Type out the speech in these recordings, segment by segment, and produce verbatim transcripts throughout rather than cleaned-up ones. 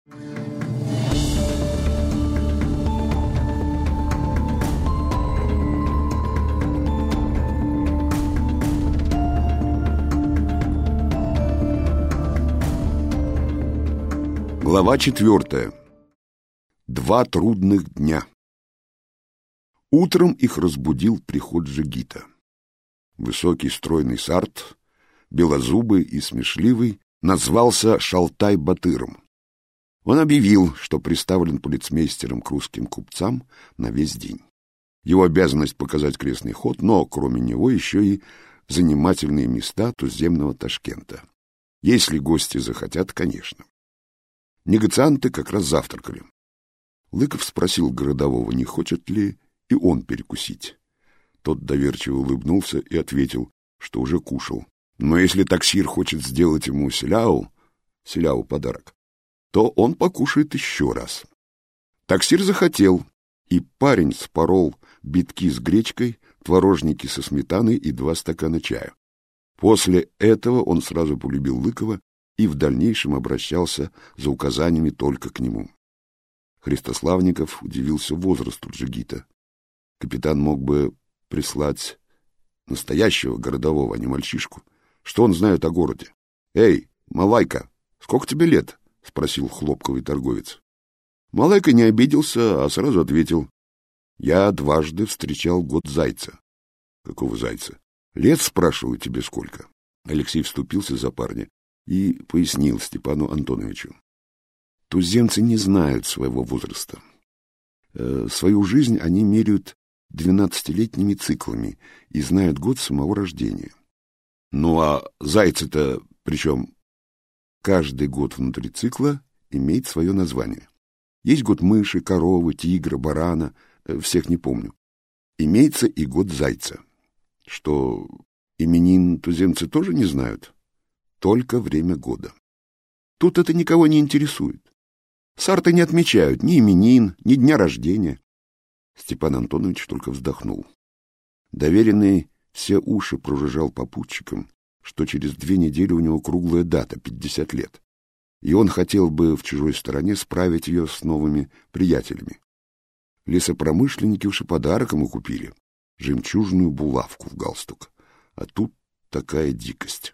Глава четвертая. Два трудных дня. Утром их разбудил приход джигита. Высокий стройный сарт, белозубый и смешливый, назвался Шалтай-Батыром. Он объявил, что приставлен полицмейстером к русским купцам на весь день. Его обязанность показать крестный ход, но кроме него еще и занимательные места туземного Ташкента. Если гости захотят, конечно. Негацианты как раз завтракали. Лыков спросил городового, не хочет ли и он перекусить. Тот доверчиво улыбнулся и ответил, что уже кушал. Но если таксир хочет сделать ему селяу, селяу подарок, то он покушает еще раз. Таксир захотел, и парень спорол битки с гречкой, творожники со сметаной и два стакана чая. После этого он сразу полюбил Лыкова и в дальнейшем обращался за указаниями только к нему. Христославников удивился возрасту джигита. Капитан мог бы прислать настоящего городового, а не мальчишку. Что он знает о городе? — Эй, Малайка, сколько тебе лет? — спросил хлопковый торговец. Малайка не обиделся, а сразу ответил. — Я дважды встречал год зайца. — Какого зайца? — Лет, спрашиваю, тебе сколько? Алексей вступился за парня и пояснил Степану Антоновичу. Туземцы не знают своего возраста. Э, свою жизнь они меряют двенадцатилетними циклами и знают год самого рождения. Ну а зайцы-то, причем каждый год внутри цикла имеет свое название. Есть год мыши, коровы, тигра, барана, э, всех не помню. Имеется и год зайца. Что, именин туземцы тоже не знают? Только время года. Тут это никого не интересует. Сарты не отмечают ни именин, ни дня рождения. Степан Антонович только вздохнул. Доверенный все уши прожужжал попутчикам, что через две недели у него круглая дата — пятьдесят лет, и он хотел бы в чужой стороне справить ее с новыми приятелями. Лесопромышленники уж и подарок ему купили — жемчужную булавку в галстук. А тут такая дикость.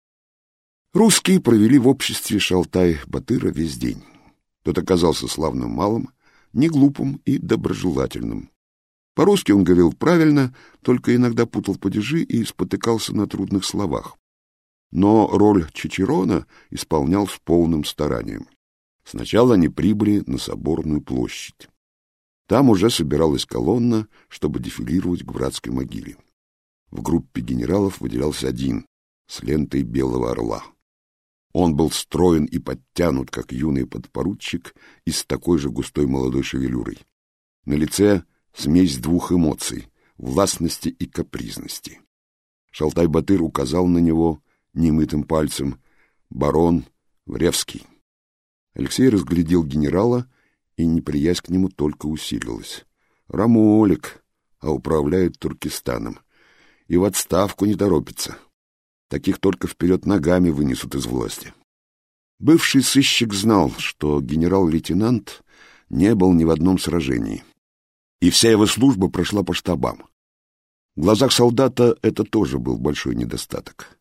Русские провели в обществе Шалтай-Батыра весь день. Тот оказался славным малым, неглупым и доброжелательным. По-русски он говорил правильно, только иногда путал падежи и спотыкался на трудных словах. Но роль чичерона исполнял с полным старанием. Сначала они прибыли на Соборную площадь. Там уже собиралась колонна, чтобы дефилировать к братской могиле. В группе генералов выделялся один, с лентой белого орла. Он был строен и подтянут, как юный подпоручик, и с такой же густой молодой шевелюрой. На лице смесь двух эмоций — властности и капризности. Шалтай-Батыр указал на него немытым пальцем: барон Вревский. Алексей разглядел генерала, и неприязнь к нему только усилилась. Рамолик, а управляет Туркестаном. И в отставку не торопится. Таких только вперед ногами вынесут из власти. Бывший сыщик знал, что генерал-лейтенант не был ни в одном сражении, и вся его служба прошла по штабам. В глазах солдата это тоже был большой недостаток.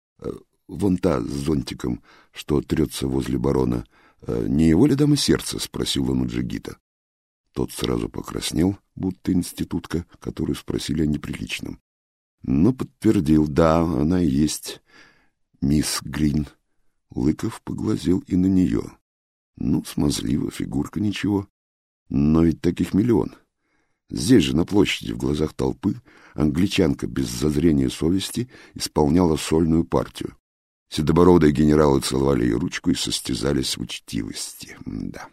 «Вон та с зонтиком, что трется возле барона, не его ли дама сердца?» — спросил он у джигита. Тот сразу покраснел, будто институтка, которую спросили о неприличном. Но подтвердил: да, она и есть мисс Грин. Лыков поглазел и на нее. Ну, смазлива, фигурка ничего. Но ведь таких миллион. Здесь же, на площади, в глазах толпы, англичанка без зазрения совести исполняла сольную партию. Седобородые генералы целовали ее ручку и состязались в учтивости. Да.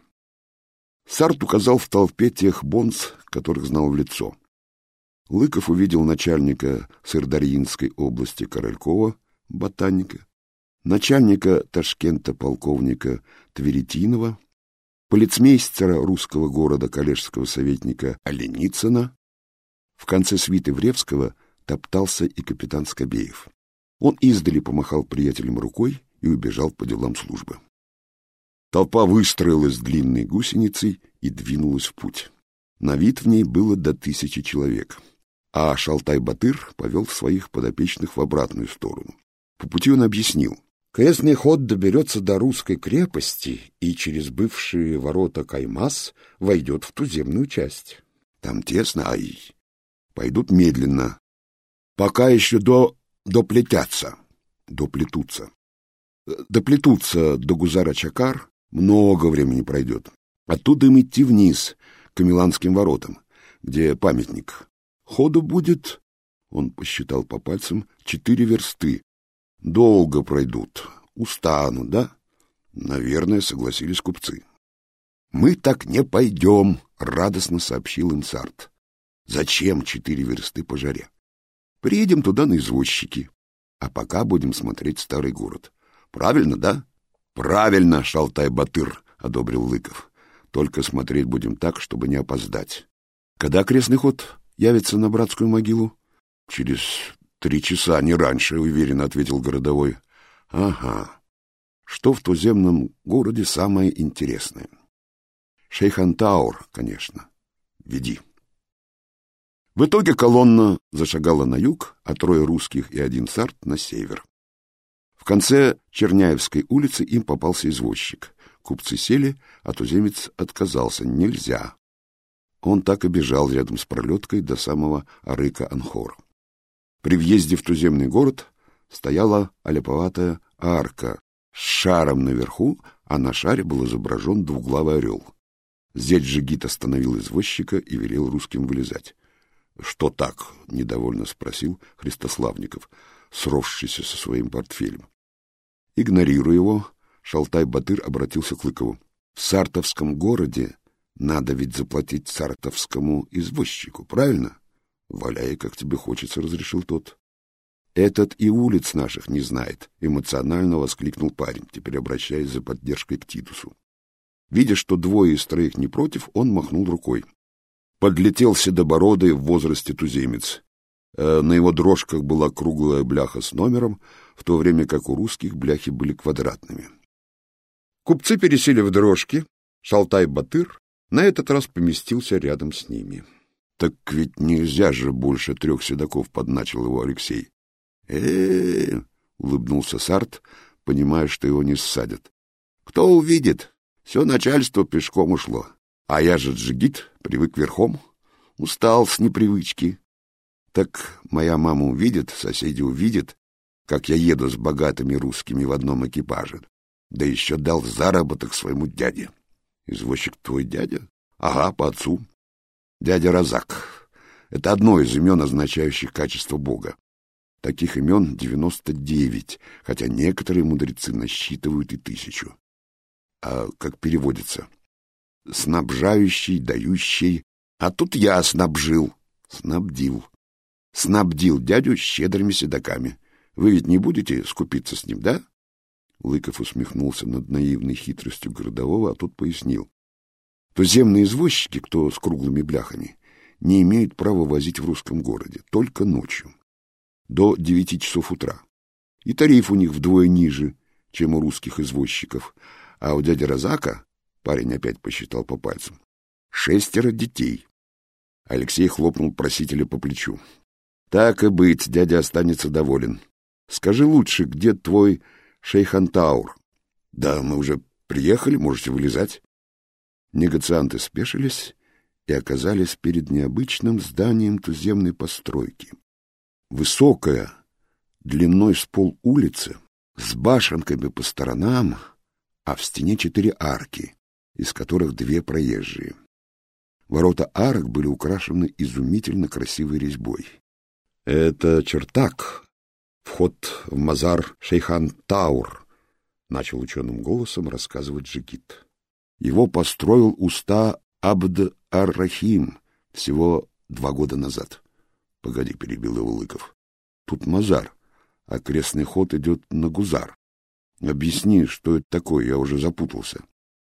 Сарт указал в толпе тех бонз, которых знал в лицо. Лыков увидел начальника Сырдарьинской области Королькова, ботаника, начальника Ташкента полковника Тверетинова, полицмейстера русского города коллежского советника Оленицына. В конце свиты Вревского топтался и капитан Скобеев. Он издали помахал приятелям рукой и убежал по делам службы. Толпа выстроилась длинной гусеницей и двинулась в путь. На вид в ней было до тысячи человек, а Шалтай-Батыр повел своих подопечных в обратную сторону. По пути он объяснил: крестный ход доберется до русской крепости и через бывшие ворота Каймас войдет в туземную часть. Там тесно, ай. Пойдут медленно, пока еще до... доплетятся, доплетутся. Доплетутся до Гузара-Чакар, много времени пройдет. Оттуда им идти вниз, к Амиланским воротам, где памятник. Ходу будет, он посчитал по пальцам, четыре версты. Долго пройдут, устанут, да? Наверное, согласились купцы. Мы так не пойдем, радостно сообщил им Сарт. Зачем четыре версты по жаре? Приедем туда на извозчики, а пока будем смотреть старый город. Правильно, да? Правильно, Шалтай-Батыр, одобрил Лыков. Только смотреть будем так, чтобы не опоздать. Когда крестный ход явится на братскую могилу? Через три часа, не раньше, уверенно ответил городовой. Ага. Что в туземном городе самое интересное? Шейхан-Таур, конечно. Веди. В итоге колонна зашагала на юг, а трое русских и один сарт на север. В конце Черняевской улицы им попался извозчик. Купцы сели, а туземец отказался. Нельзя. Он так и бежал рядом с пролеткой до самого Арыка-Анхор. При въезде в туземный город стояла аляповатая арка с шаром наверху, а на шаре был изображен двуглавый орел. Зять Джигит остановил извозчика и велел русским вылезать. — Что так? — недовольно спросил Христославников, сросшийся со своим портфелем. Игнорируя его, Шалтай-Батыр обратился к Лыкову. — В сартовском городе надо ведь заплатить сартовскому извозчику, правильно? — Валяй, как тебе хочется, — разрешил тот. — Этот и улиц наших не знает, — эмоционально воскликнул парень, теперь обращаясь за поддержкой к Титусу. Видя, что двое из троих не против, он махнул рукой. Подлетел седобородый в возрасте туземец. На его дрожках была круглая бляха с номером, в то время как у русских бляхи были квадратными. Купцы пересели в дрожки, Шалтай-Батыр на этот раз поместился рядом с ними. — Так ведь нельзя же больше трех седаков, — подначил его Алексей. э — улыбнулся Сарт, понимая, что его не ссадят. — Кто увидит? Все начальство пешком ушло. А я же Джигит, привык верхом, устал с непривычки. Так моя мама увидит, соседи увидят, как я еду с богатыми русскими в одном экипаже. Да еще дал заработок своему дяде. Извозчик твой дядя? Ага, по отцу. Дядя Разак. Это одно из имен, означающих качество Бога. Таких имен девяносто девять, хотя некоторые мудрецы насчитывают и тысячу. А как переводится? Снабжающий, дающий. А тут я снабжил, снабдил. Снабдил дядю щедрыми седоками. Вы ведь не будете скупиться с ним, да? Лыков усмехнулся над наивной хитростью городового, а тот пояснил. Туземные извозчики, кто с круглыми бляхами, не имеют права возить в русском городе, только ночью, до девяти часов утра. И тариф у них вдвое ниже, чем у русских извозчиков, а у дяди Разака, парень опять посчитал по пальцам, шестеро детей. Алексей хлопнул просителя по плечу. Так и быть, дядя останется доволен. Скажи лучше, где твой Шейхан-Таур? Да, мы уже приехали, можете вылезать. Негацианты спешились и оказались перед необычным зданием туземной постройки. Высокая, длиной с пол улицы, с башенками по сторонам, а в стене четыре арки, из которых две проезжие. Ворота арок были украшены изумительно красивой резьбой. — Это чертак, вход в мазар Шейхан-Таур, — начал ученым голосом рассказывать Джигит. Его построил уста Абд ар-Рахим всего два года назад. — Погоди, — перебил его Лыков. — Тут мазар, а крестный ход идет на Гузар. Объясни, что это такое, я уже запутался.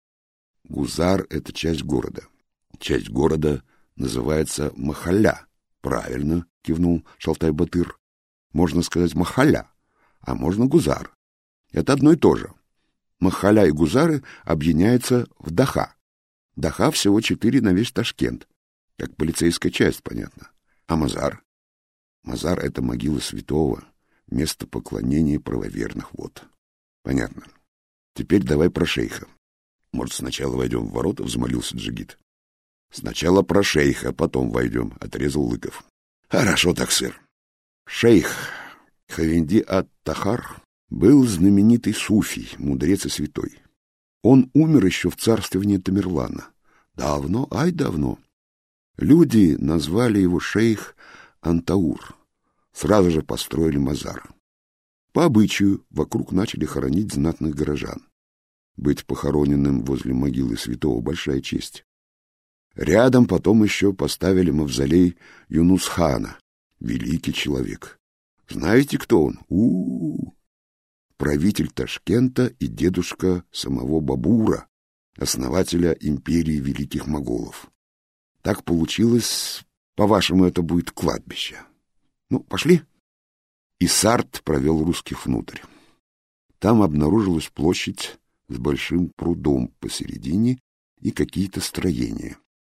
Гузар — это часть города. Часть города называется Махалля. Правильно, кивнул Шалтай-Батыр. Можно сказать Махалля, а можно Гузар. Это одно и то же. Махаля и Гузары объединяются в Даха. Даха всего четыре на весь Ташкент. Как полицейская часть, понятно. А Мазар? Мазар — это могила святого, место поклонения правоверных. Вот. Понятно. Теперь давай про шейха. Может, сначала войдем в ворота, — взмолился Джигит. Сначала про шейха, потом войдем, — отрезал Лыков. Хорошо так, сэр. Шейх Хавенди ат-Тахар был знаменитый суфий, мудрец и святой. Он умер еще в царствовании Тамерлана. Давно, ай давно. Люди назвали его шейх Антаур. Сразу же построили мазар. По обычаю вокруг начали хоронить знатных горожан. Быть похороненным возле могилы святого — большая честь. Рядом потом еще поставили мавзолей Юнус-хана, великий человек. Знаете, кто он? У-у-у! Правитель Ташкента и дедушка самого Бабура, основателя империи великих моголов. Так получилось, по-вашему, это будет кладбище. Ну, пошли. И Сарт провел русских внутрь. Там обнаружилась площадь с большим прудом посередине и какие-то строения.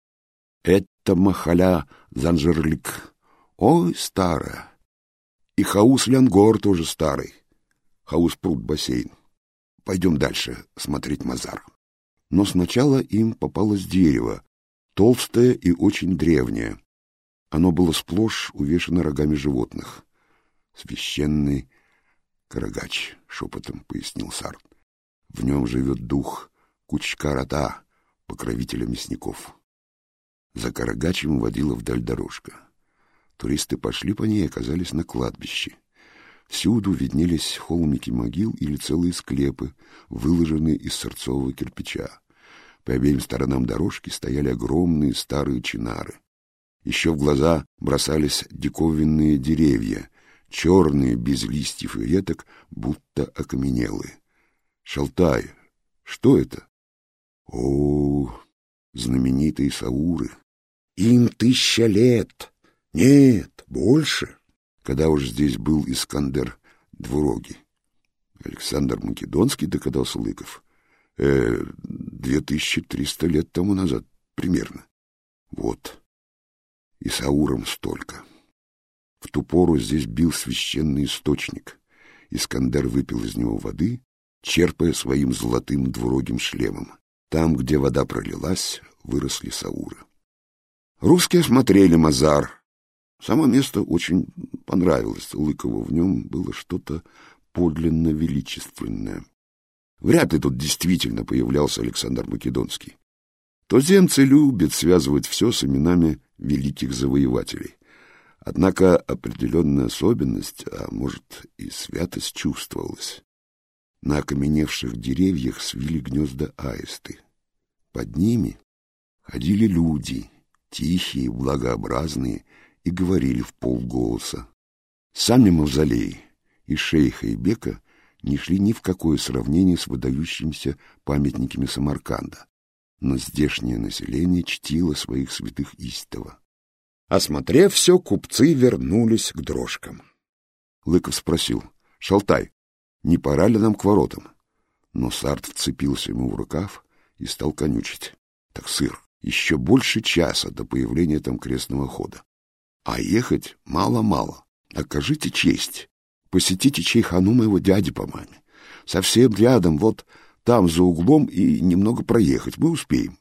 Это Махаля Занжерлик. Ой, старая. И Хаус-Лянгор тоже старый. Хаус-пруд-бассейн. Пойдем дальше смотреть мазар. Но сначала им попалось дерево, толстое и очень древнее. Оно было сплошь увешано рогами животных. Священный Карагач, — шепотом пояснил Сарт. В нем живет дух Кучкарата, покровителя мясников. За Карагачем водила вдаль дорожка. Туристы пошли по ней и оказались на кладбище. Всюду виднелись холмики могил или целые склепы, выложенные из сырцового кирпича. По обеим сторонам дорожки стояли огромные старые чинары. Еще в глаза бросались диковинные деревья, черные, без листьев и веток, будто окаменелые. Шалтай, что это? О, знаменитые сауры. Им тысяча лет. Нет, больше. Когда уж здесь был Искандер Двурогий. Александр Македонский, догадался Лыков. Э, две тысячи триста лет тому назад, примерно. Вот. И саурам столько. В ту пору здесь бил священный источник. Искандер выпил из него воды, черпая своим золотым двурогим шлемом. Там, где вода пролилась, выросли сауры. Русские осмотрели мазар. Само место очень понравилось Лыкову. В нем было что-то подлинно величественное. Вряд ли тут действительно появлялся Александр Македонский. Туземцы любят связывать все с именами великих завоевателей. Однако определенная особенность, а может и святость, чувствовалась. На окаменевших деревьях свили гнезда аисты. Под ними ходили люди, тихие, благообразные, и говорили вполголоса. Сами мавзолеи и шейха и бека не шли ни в какое сравнение с выдающимися памятниками Самарканда, но здешнее население чтило своих святых истово. Осмотрев все, купцы вернулись к дрожкам. Лыков спросил: «Шалтай, не пора ли нам к воротам?» Но Сарт вцепился ему в рукав и стал конючить. «Так, сыр, еще больше часа до появления там крестного хода. А ехать мало-мало. Окажите честь. Посетите чайхану моего дяди по маме. Совсем рядом, вот там за углом, и немного проехать. Мы успеем».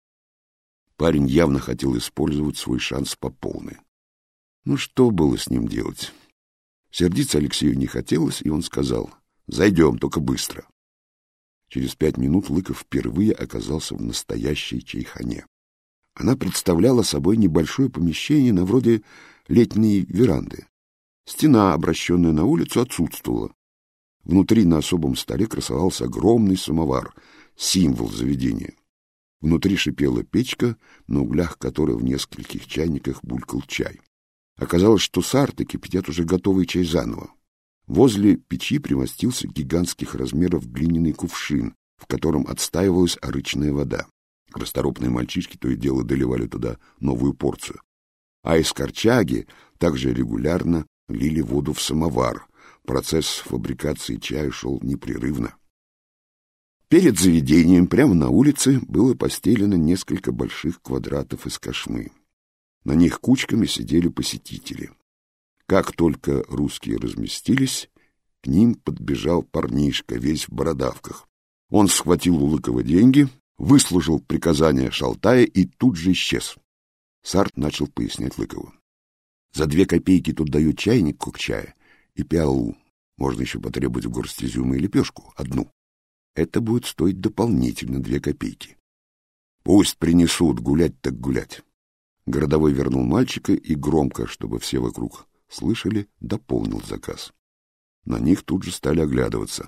Парень явно хотел использовать свой шанс по полной. Ну, что было с ним делать? Сердиться Алексею не хотелось, и он сказал: «Зайдем, только быстро». Через пять минут Лыков впервые оказался в настоящей чайхане. Она представляла собой небольшое помещение на вроде летней веранды. Стена, обращенная на улицу, отсутствовала. Внутри на особом столе красовался огромный самовар, символ заведения. Внутри шипела печка, на углях которой в нескольких чайниках булькал чай. Оказалось, что сарты кипятят уже готовый чай заново. Возле печи примостился гигантских размеров глиняный кувшин, в котором отстаивалась арычная вода. Расторопные мальчишки то и дело доливали туда новую порцию. А из корчаги также регулярно лили воду в самовар. Процесс фабрикации чая шел непрерывно. Перед заведением, прямо на улице, было постелено несколько больших квадратов из кошмы. На них кучками сидели посетители. Как только русские разместились, к ним подбежал парнишка, весь в бородавках. Он схватил у Лыкова деньги, выслушал приказания Шалтая и тут же исчез. Сарт начал пояснять Лыкову. За две копейки тут дают чайник кокчая и пиалу. Можно еще потребовать в горсть изюма и лепешку, одну. Это будет стоить дополнительно две копейки. Пусть принесут, гулять так гулять. Городовой вернул мальчика и громко, чтобы все вокруг слышали, дополнил заказ. На них тут же стали оглядываться.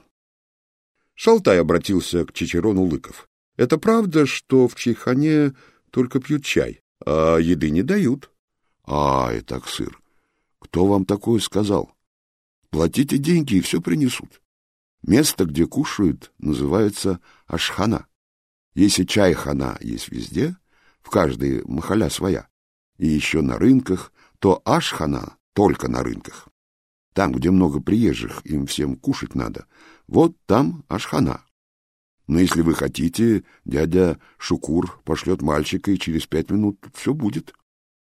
Шалтай обратился к Чичерону Лыков. — Это правда, что в Чайхане только пьют чай, а еды не дают? — А, и так сыр. Кто вам такое сказал? Платите деньги, и все принесут. Место, где кушают, называется ашхана. Если чайхана есть везде, в каждой махаля своя, и еще на рынках, то ашхана только на рынках. Там, где много приезжих, им всем кушать надо, вот там ашхана. Но если вы хотите, дядя Шукур пошлет мальчика, и через пять минут тут все будет.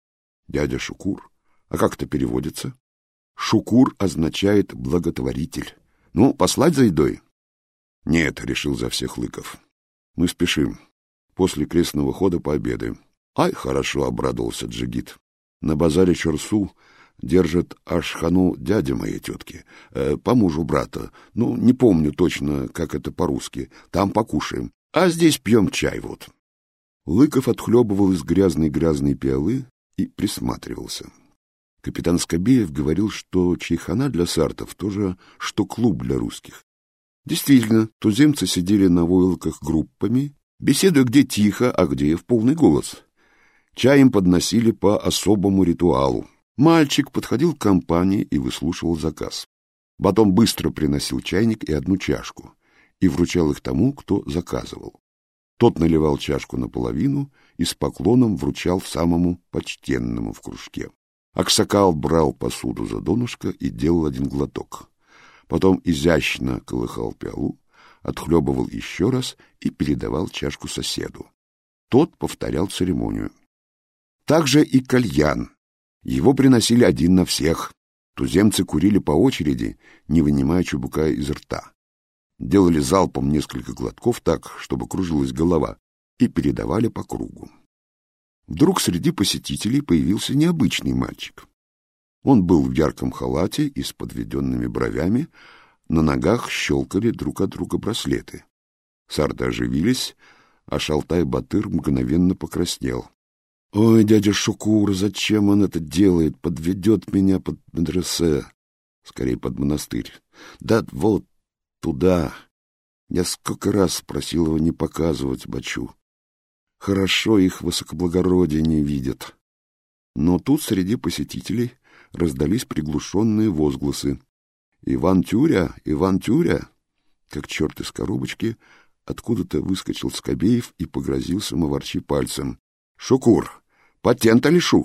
Дядя Шукур? А как это переводится? Шукур означает благотворитель. Ну, послать за едой? Нет, решил за всех Лыков. Мы спешим. После крестного хода пообедаем. Ай, хорошо, обрадовался Джигит. На базаре Чорсу держит ашхану дядя моей тетки, э, по мужу брата. Ну, не помню точно, как это по-русски. Там покушаем. А здесь пьем чай вот. Лыков отхлебывал из грязной-грязной пиалы и присматривался. Капитан Скобеев говорил, что чайхана для сартов тоже, что клуб для русских. Действительно, туземцы сидели на войлоках группами, беседуя где тихо, а где в полный голос. Чай им подносили по особому ритуалу. Мальчик подходил к компании и выслушивал заказ. Потом быстро приносил чайник и одну чашку и вручал их тому, кто заказывал. Тот наливал чашку наполовину и с поклоном вручал самому почтенному в кружке. Аксакал брал посуду за донышко и делал один глоток. Потом изящно колыхал пиалу, отхлебывал еще раз и передавал чашку соседу. Тот повторял церемонию. Также и кальян. Его приносили один на всех. Туземцы курили по очереди, не вынимая чубука из рта. Делали залпом несколько глотков так, чтобы кружилась голова, и передавали по кругу. Вдруг среди посетителей появился необычный мальчик. Он был в ярком халате и с подведенными бровями, на ногах щелкали друг от друга браслеты. Сарды оживились, а Шалтай-Батыр мгновенно покраснел. — Ой, дядя Шукур, зачем он это делает? Подведет меня под медресе. Скорее, под монастырь. Да вот, туда. Я сколько раз просил его не показывать бачу. Хорошо их высокоблагородие не видят. Но тут среди посетителей раздались приглушенные возгласы. «Иван Тюря! Иван Тюря!» Как черт из коробочки, откуда-то выскочил Скобеев и погрозил самоварчи пальцем. «Шукур! Патента лишу!»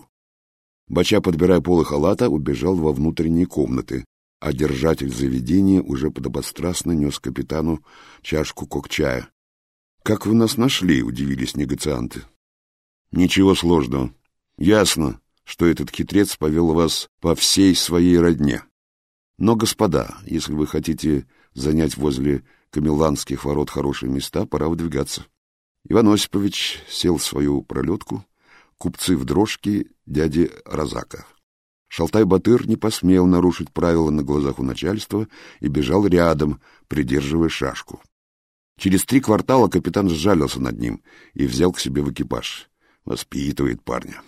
Бача, подбирая полы халата, убежал во внутренние комнаты, а держатель заведения уже подобострастно нес капитану чашку кокчая. «Как вы нас нашли?» — удивились негацианты. «Ничего сложного. Ясно, что этот хитрец повел вас по всей своей родне. Но, господа, если вы хотите занять возле Камеланских ворот хорошие места, пора выдвигаться». Иван Осипович сел в свою пролетку, купцы в дрожке дяди Розака. Шалтай-Батыр не посмел нарушить правила на глазах у начальства и бежал рядом, придерживая шашку. Через три квартала капитан сжалился над ним и взял к себе в экипаж. Воспитывает парня.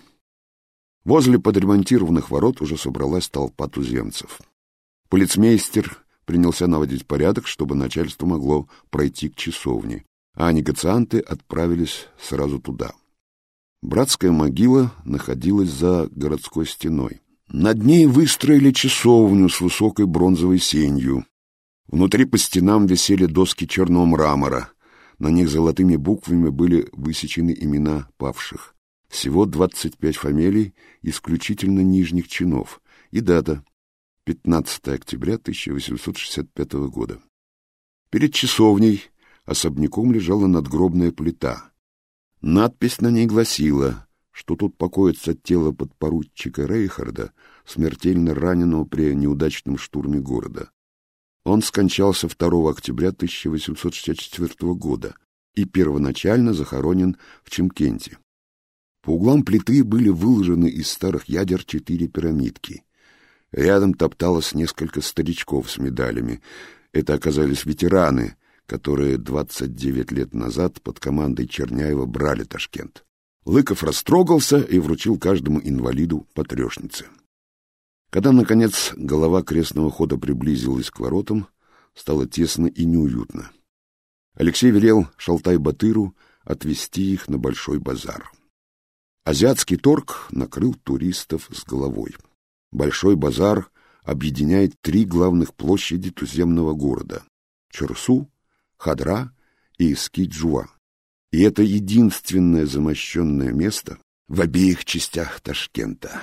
Возле подремонтированных ворот уже собралась толпа туземцев. Полицмейстер принялся наводить порядок, чтобы начальство могло пройти к часовне, а негацианты отправились сразу туда. Братская могила находилась за городской стеной. Над ней выстроили часовню с высокой бронзовой сенью. Внутри по стенам висели доски черного мрамора. На них золотыми буквами были высечены имена павших. Всего двадцать пять фамилий, исключительно нижних чинов. И дата — пятнадцатое октября тысяча восемьсот шестьдесят пятого года. Перед часовней особняком лежала надгробная плита. Надпись на ней гласила, что тут покоится тело подпоручика Рейхарда, смертельно раненого при неудачном штурме города. Он скончался второго октября тысяча восемьсот шестьдесят четвёртого года и первоначально захоронен в Чимкенте. По углам плиты были выложены из старых ядер четыре пирамидки. Рядом топталось несколько старичков с медалями. Это оказались ветераны, которые двадцать девять лет назад под командой Черняева брали Ташкент. Лыков растрогался и вручил каждому инвалиду по трёшнице. Когда, наконец, голова крестного хода приблизилась к воротам, стало тесно и неуютно. Алексей велел Шалтай-Батыру отвезти их на Большой базар. Азиатский торг накрыл туристов с головой. Большой базар объединяет три главных площади туземного города — Чорсу, Хадра и Скиджуа. И это единственное замощенное место в обеих частях Ташкента.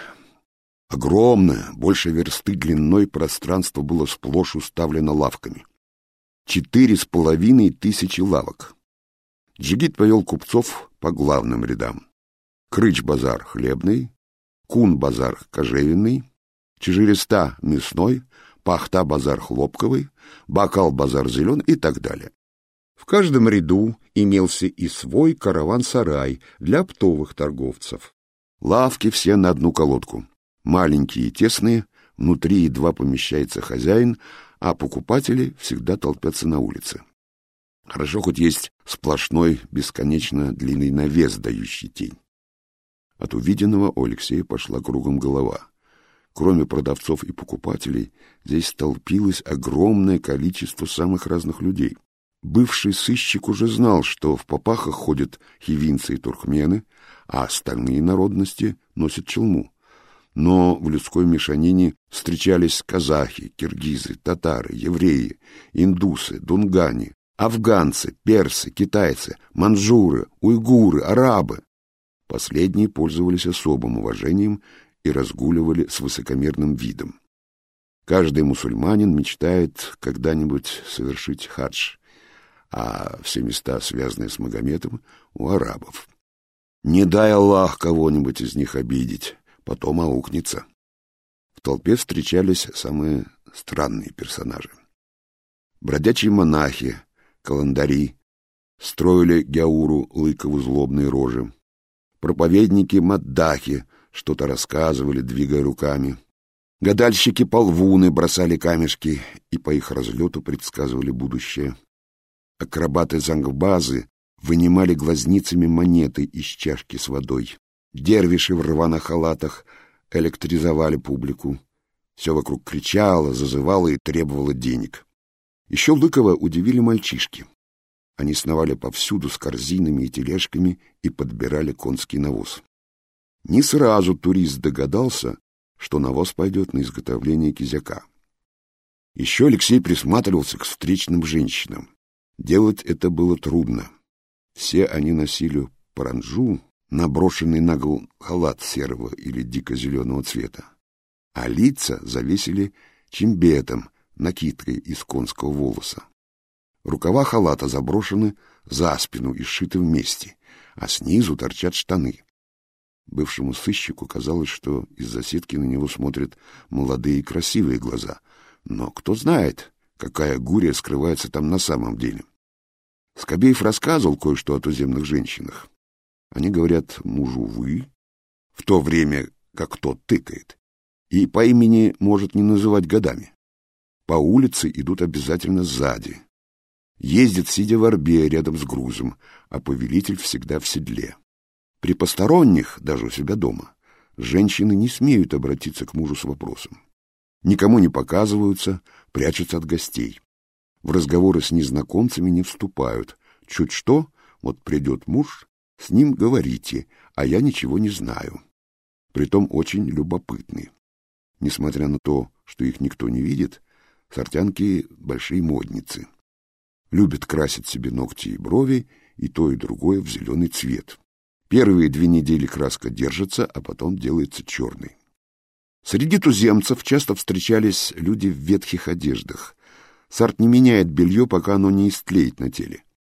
Огромное, больше версты длиной пространство было сплошь уставлено лавками. Четыре с половиной тысячи лавок. Джигит повел купцов по главным рядам. Крыч-базар хлебный, Кун-базар кожевенный, Чижереста мясной, Пахта-базар хлопковый, Бакал-базар зеленый и так далее. В каждом ряду имелся и свой караван-сарай для оптовых торговцев. Лавки все на одну колодку. Маленькие и тесные, внутри едва помещается хозяин, а покупатели всегда толпятся на улице. Хорошо, хоть есть сплошной, бесконечно длинный навес, дающий тень. От увиденного у Алексея пошла кругом голова. Кроме продавцов и покупателей, здесь столпилось огромное количество самых разных людей. Бывший сыщик уже знал, что в попахах ходят хивинцы и туркмены, а остальные народности носят челму. Но в людской мешанине встречались казахи, киргизы, татары, евреи, индусы, дунгане, афганцы, персы, китайцы, манжуры, уйгуры, арабы. Последние пользовались особым уважением и разгуливали с высокомерным видом. Каждый мусульманин мечтает когда-нибудь совершить хадж, а все места, связанные с Магометом, у арабов. Не дай Аллах кого-нибудь из них обидеть, потом аукнется. В толпе встречались самые странные персонажи. Бродячие монахи, каландари, строили Гяуру Лыкову злобные рожи. Проповедники-маддахи что-то рассказывали, двигая руками. Гадальщики-полвуны бросали камешки и по их разлету предсказывали будущее. Акробаты-зангбазы вынимали глазницами монеты из чашки с водой. Дервиши в рваных халатах электризовали публику. Все вокруг кричало, зазывало и требовало денег. Еще Лыкова удивили мальчишки. Они сновали повсюду с корзинами и тележками и подбирали конский навоз. Не сразу турист догадался, что навоз пойдет на изготовление кизяка. Еще Алексей присматривался к встречным женщинам. Делать это было трудно. Все они носили паранджу, наброшенный на голову халат серого или дико-зеленого цвета, а лица завесили чимбетом, накидкой из конского волоса. Рукава халата заброшены за спину и сшиты вместе, а снизу торчат штаны. Бывшему сыщику казалось, что из-за сетки на него смотрят молодые и красивые глаза, но кто знает, какая гурия скрывается там на самом деле. Скобеев рассказывал кое-что о туземных женщинах. Они говорят мужу «вы», в то время как тот тыкает, и по имени может не называть годами. По улице идут обязательно сзади. Ездит, сидя в арбе рядом с грузом, а повелитель всегда в седле. При посторонних, даже у себя дома, женщины не смеют обратиться к мужу с вопросом. Никому не показываются, прячутся от гостей. В разговоры с незнакомцами не вступают. Чуть что, вот придет муж, с ним говорите, а я ничего не знаю. Притом очень любопытны. Несмотря на то, что их никто не видит, сартянки — большие модницы. Любят красить себе ногти и брови, и то, и другое в зеленый цвет. Первые две недели краска держится, а потом делается черной. Среди туземцев часто встречались люди в ветхих одеждах. Сарт не меняет белье, пока оно не истлеет на теле.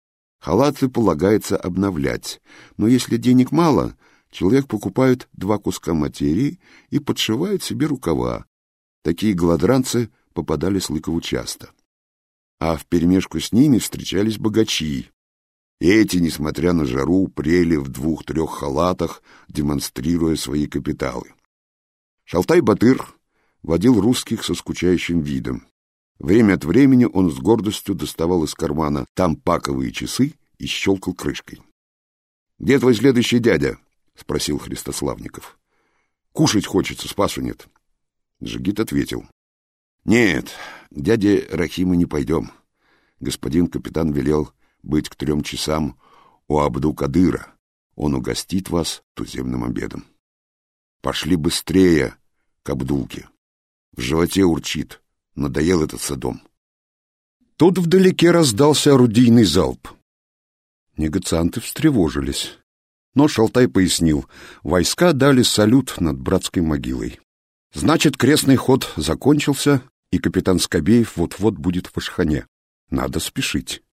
Халаты полагается обновлять, но если денег мало, человек покупает два куска материи и подшивает себе рукава. Такие голодранцы попадались Лыкову часто. А вперемешку с ними встречались богачи. Эти, несмотря на жару, прели в двух-трех халатах, демонстрируя свои капиталы. Шалтай-Батыр водил русских со скучающим видом. Время от времени он с гордостью доставал из кармана тампаковые часы и щелкал крышкой. — Где твой следующий дядя? — спросил Христославников. — Кушать хочется, спасу нет. Джигит ответил. — Нет, к дяде Рахиму не пойдем. Господин капитан велел быть к трем часам у Абду-Кадыра. Он угостит вас туземным обедом. Пошли быстрее к Абдулке. В животе урчит. Надоел этот Содом. Тут вдалеке раздался орудийный залп. Негацианты встревожились. Но Шалтай пояснил, войска дали салют над братской могилой. Значит, крестный ход закончился, и капитан Скобеев вот-вот будет в Ашхане. Надо спешить.